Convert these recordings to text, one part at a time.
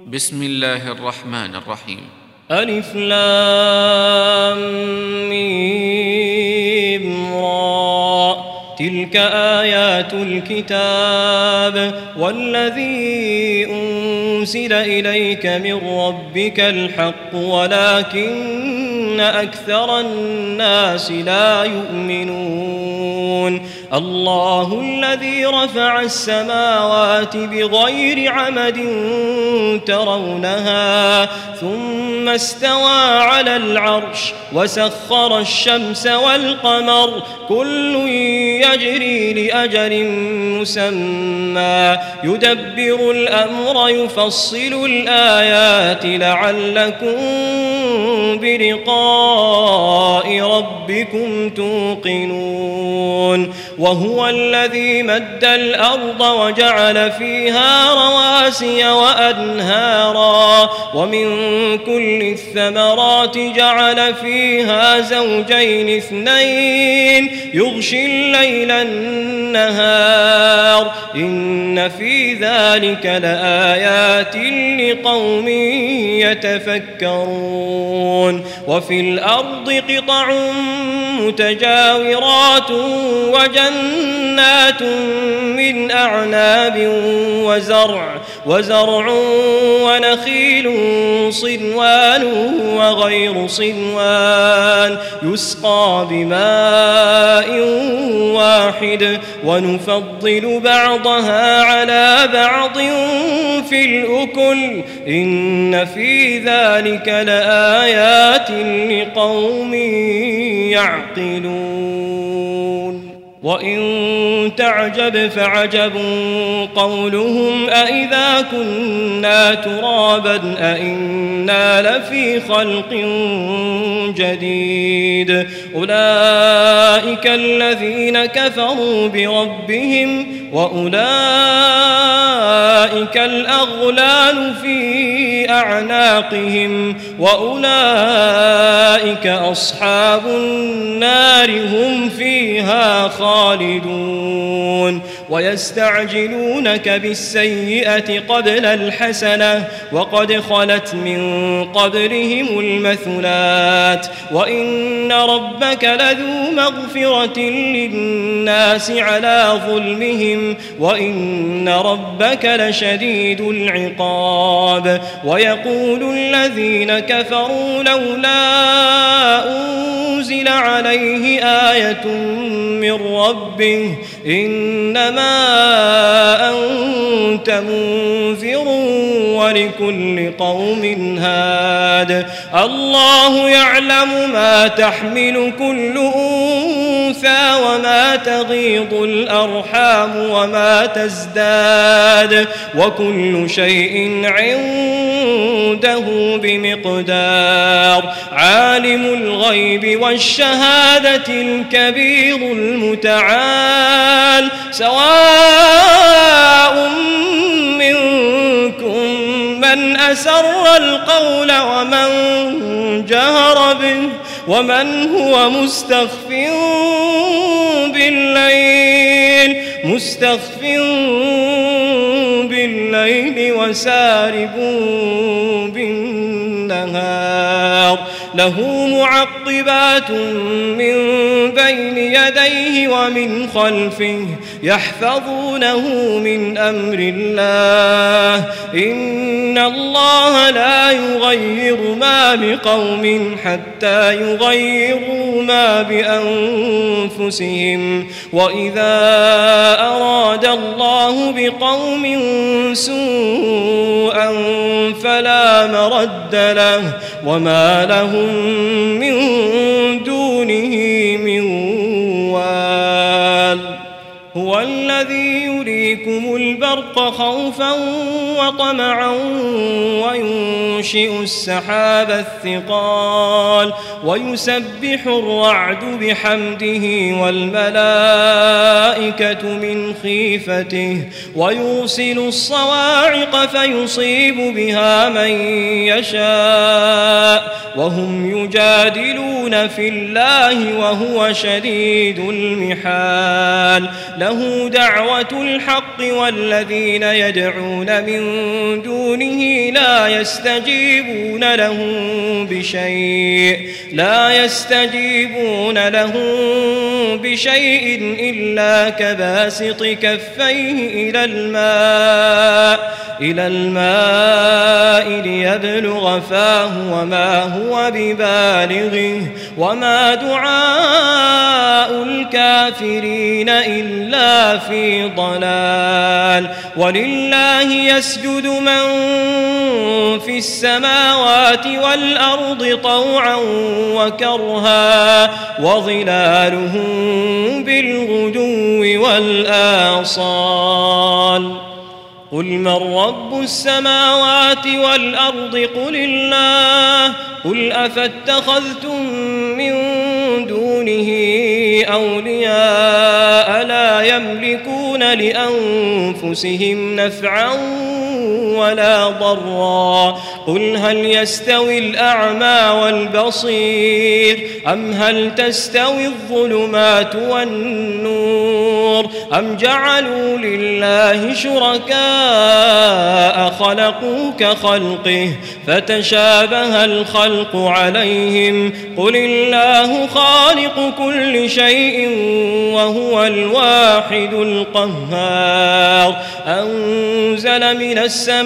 بسم الله الرحمن الرحيم. ألف لام ميم را تلك آيات الكتاب والذي أنزل إليك من ربك الحق ولكن أكثر الناس لا يؤمنون. الله الذي رفع السماوات بغير عمد ترونها ثم استوى على العرش وسخر الشمس والقمر كل يجري لأجل مسمى يدبر الأمر يفصل الآيات لعلكم بلقاء ربكم توقنون. وهو الذي مد الأرض وجعل فيها رواسي وأنهارا ومن كل الثمرات جعل فيها زوجين اثنين يغشي الليل النهار إن في ذلك لآيات لقوم يتفكرون. وفي الأرض قطع متجاورات وجنات من أعناب وزرع ونخيل صنوان وغير صنوان يسقى بماء واحد ونفضل بعضها على بعض في الأكل إن في ذلك لآيات لقوم يعقلون. وإن تعجب فعجب قولهم أإذا كنا ترابا أإنا لفي خلق جديد أولئك الذين كفروا بربهم وأولئك الأغلال في أعناقهم وأولئك أصحاب النار هم فيها خالدون. ويستعجلونك بالسيئة قبل الحسنة وقد خلت من قبلهم المثلات وإن ربك لذو مغفرة للناس على ظلمهم وإن ربك لشديد العقاب. ويقول الذين كفروا لولا أنزل عليه آية من ربه إنما أنت منذر ولكل قوم هاد. الله يعلم ما تحمل كل أنثى وما تغيض الأرحام وما تزداد وكل شيء عنده بمقدار. عالم الغيب والشهادة الكبير المتعال سواء منكم من أسر القول ومن جهر به ومن هو مستخف بالليل وسارب بالنهار. له معقبات من بين يديه ومن خلفه يحفظونه من أمر الله إن الله لا يغير ما بقوم حتى يغيروا ما بأنفسهم وإذا أراد الله بقوم سوءا فلا مرد له وما لهم من دونه من وال. هو الذي يريكم البرق خوفا وطمعا وينشئ السحاب الثقال ويسبح الرعد بحمده والملائكة من خيفته ويرسل الصواعق فيصيب بها من يشاء وهم يجادلون في الله وهو شديد المحال. له دعوة الحق بالحق والذين يدعون من دونه لا يستجيبون لهم بشيء إلا كباسط كفيه إلى الماء ليبلغ فاه وما هو ببالغه وما دعاء الكافرين إلا في ضلال. ولله يسجد من في السماوات والأرض طوعا وكرها وظلالهم بالغدو والآصال. قل من رب السماوات والأرض قل الله. قل أفاتخذتم من دونه أولياء لا يملكون لأنفسهم نفعا ولا ضرا. قل هل يستوي الأعمى والبصير أم هل تستوي الظلمات والنور أم جعلوا لله شركاء خلقوا كخلقه فتشابه الخلق عليهم. قل الله خالق كل شيء وهو الواحد القهار. أنزل من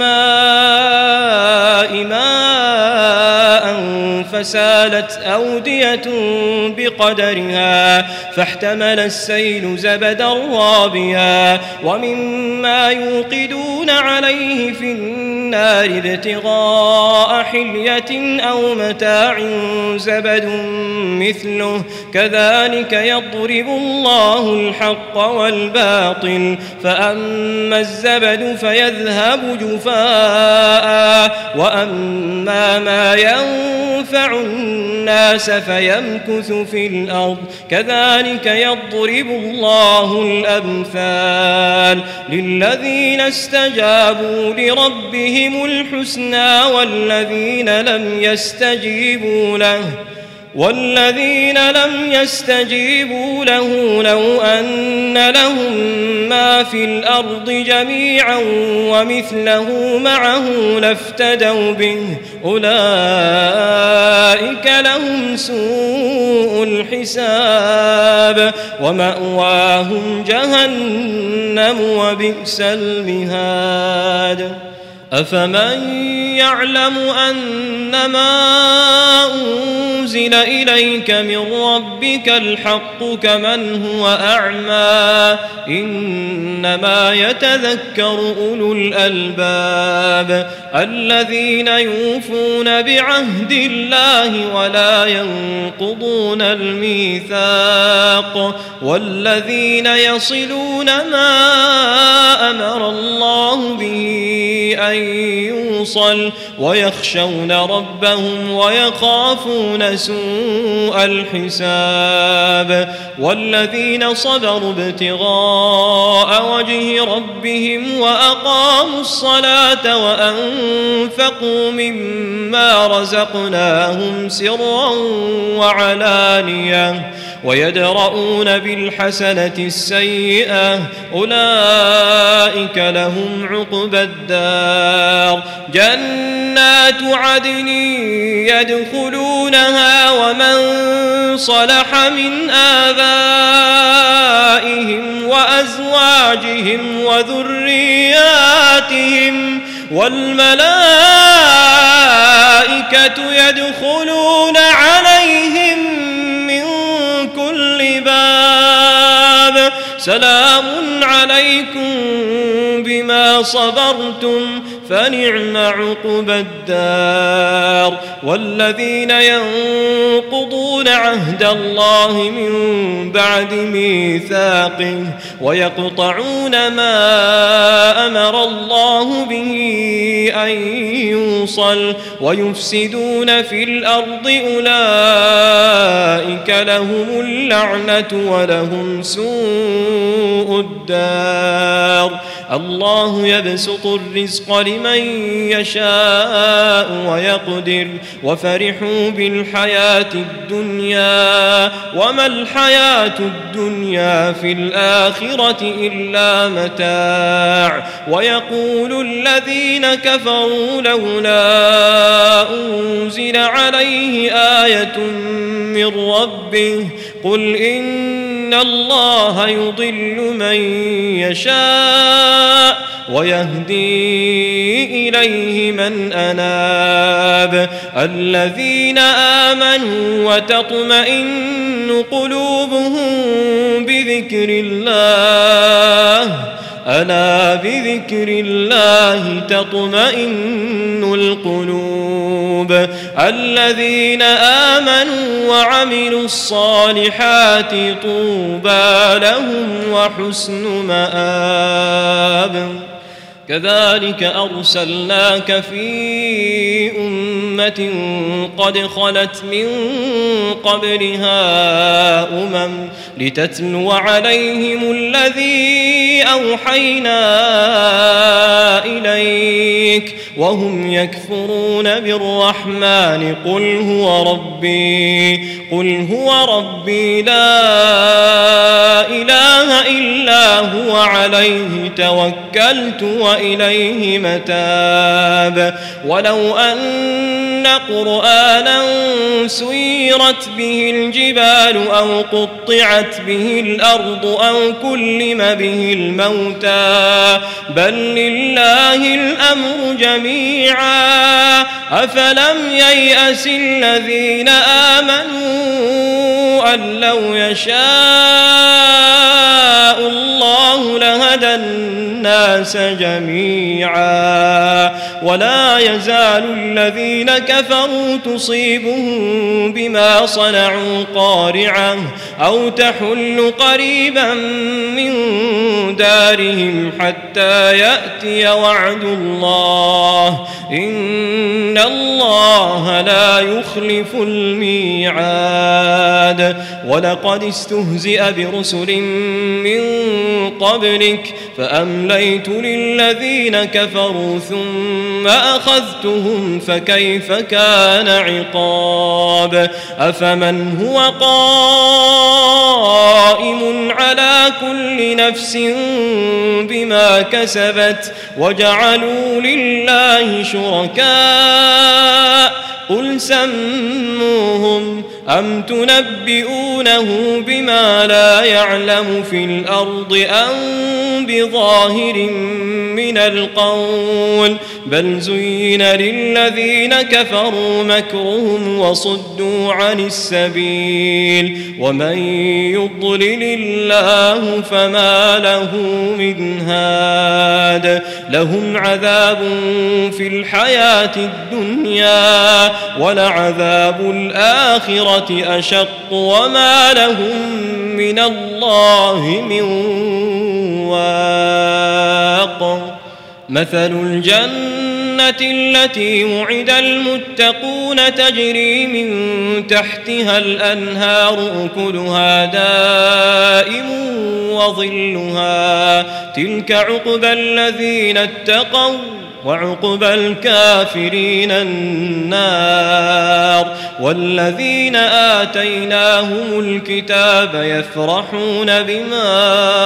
السماء ماء فسالت أودية بقدرها فاحتمل السيل زبدا رابيا ومما يوقدون عليه في النار ابتغاء حلية أو متاع زبد مثله كذلك يضرب الله الحق والباطل. فأما الزبد فيذهب جفاء وأما ما ينفع الناس فيمكث في الأرض كذلك يضرب الله الأمثال. للذين استجابوا لربهم الحسنى والذين لم يستجيبوا له لو أن لهم ما في الأرض جميعا ومثله معه لافتدوا به أولئك لهم سوء الحساب ومأواهم جهنم وبئس المهاد. أفمن يعلم أنما أنزل إليك من ربك الحق كمن هو أعمى إنما يتذكر أولو الألباب الذين يوفون بعهد الله ولا ينقضون الميثاق والذين يصلون ما أمر الله به أن يوصل ويخشون ربهم ويخافون سوء الحساب. والذين صبروا ابتغاء وجه ربهم وأقاموا الصلاة وأنفقوا مما رزقناهم سرا وعلانية ويدرؤون بالحسنة السيئة أولئك لهم عقبى الدار. جنات عدن يدخلونها ومن صلح من آبائهم وأزواجهم وذرياتهم والملائكة يدخلون عليهم من كل باب سلام عليكم بما صبرتم فنعم عقبى الدار. والذين ينقضون عهد الله من بعد ميثاقه ويقطعون ما أمر الله به أن يوصل ويفسدون في الأرض أولئك لهم اللعنة ولهم سوء الدار. الله يبسط الرزق لمن يشاء ويقدر وفرحوا بالحياة الدنيا وما الحياة الدنيا في الآخرة إلا متاع ويقول الذين كفروا لولا أنزل عليه آية من ربه قل إن الله يضل من يشاء ويهدي إليه من أناب الذين آمنوا وتطمئن قلوبهم بذكر الله ألا بذكر الله تطمئن القلوب الذين آمنوا وعملوا الصالحات طوبى لهم وحسن مآب كذلك أرسلناك في أمة قد خلت من قبلها لتتلو عليهم الذي أوحينا إليك وهم يكفرون بالرحمن قل هو ربي لا إله إلا هو عليه توكلت وإليه متاب ولو أن قرآنا سيرت به الجبال أو قطعت به الأرض أو كلم به الموتى بل لله الأمر جميعا أفلم ييأس الذين آمنوا أن لو يشاء الله لهدى الناس جميعا ولا يزال الذين كفروا تصيبهم بما صنعوا قارعة أو تحل قريبا من دارهم حتى يأتي وعد الله إن الله لا يخلف الميعاد ولقد استهزئ برسل من قبلك فأمليت للذين كفروا ثم أخذتهم فكيف كان عقاب أفمن هو قائم على كل نفس بما كسبت وجعلوا لله شركاء قل سموهم أم تنبئونه بما لا يعلم في الأرض أم بظاهر من القول بل زين للذين كفروا مكرهم وصدوا عن السبيل ومن يضلل الله فما له من هاد لهم عذاب في الحياة الدنيا ولعذاب الآخرة أشق وما لهم من الله من واق مثل الجنة التي وعد المتقون تجري من تحتها الأنهار أكلها دائم وظلها تلك عقبى الذين اتقوا وعقبى الكافرين النار والذين آتيناهم الكتاب يفرحون بما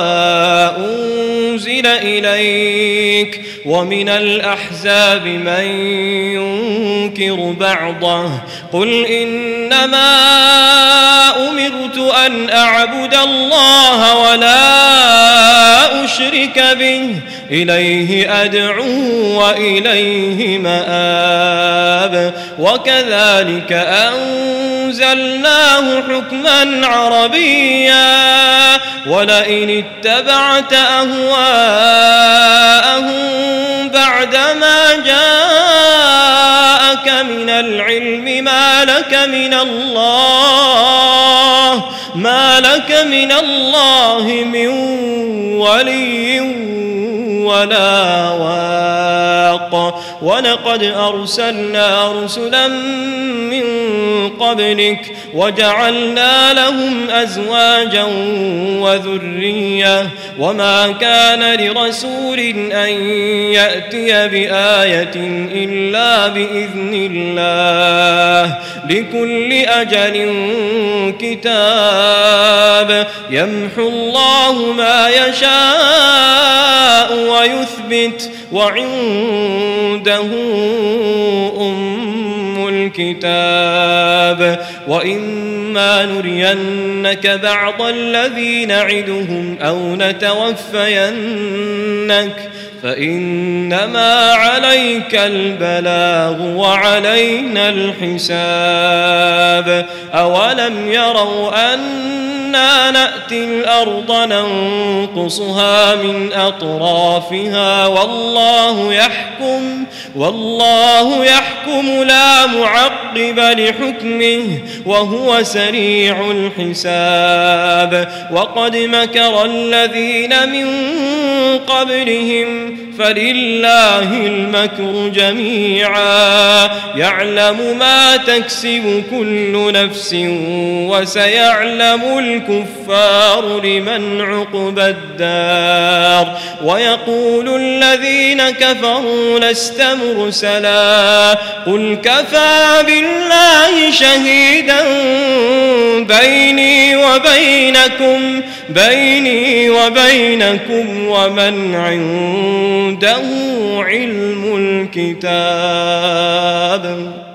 أنزل إليك ومن الأحزاب من ينكر بعضه قل إنما أمرت أن أعبد الله ولا أشرك به إليه أدعو وإليه مآب وكذلك أنزلناه حكما عربيا ولئن اتبعت أهواءهم بعدما جاءك من العلم ما لك من الله من ولي ولا واق ولقد أرسلنا رسلا من قبلك وجعلنا لهم أزواجا وذرية وما كان لرسول أن يأتي بآية إلا بإذن الله لكل أجل كتاب يمحو الله ما يشاء ويثبت وعنده الكتاب وإما نرينك بعض الذي نعدهم أو نتوفينك فإنما عليك البلاغ وعلينا الحساب أولم يروا أنا نأتي الأرض ننقصها من أطرافها والله يحكم لا معقب لحكمه وهو سريع الحساب وقد مكر الذين من قبلهم فلله المكر جميعا يعلم ما تكسب كل نفس وسيعلم الكفار لمن عقبى الدار ويقول الذين كفروا لست مرسلا قل كفى بالله شهيدا بيني وبينكم ومن عنده علم الكتاب.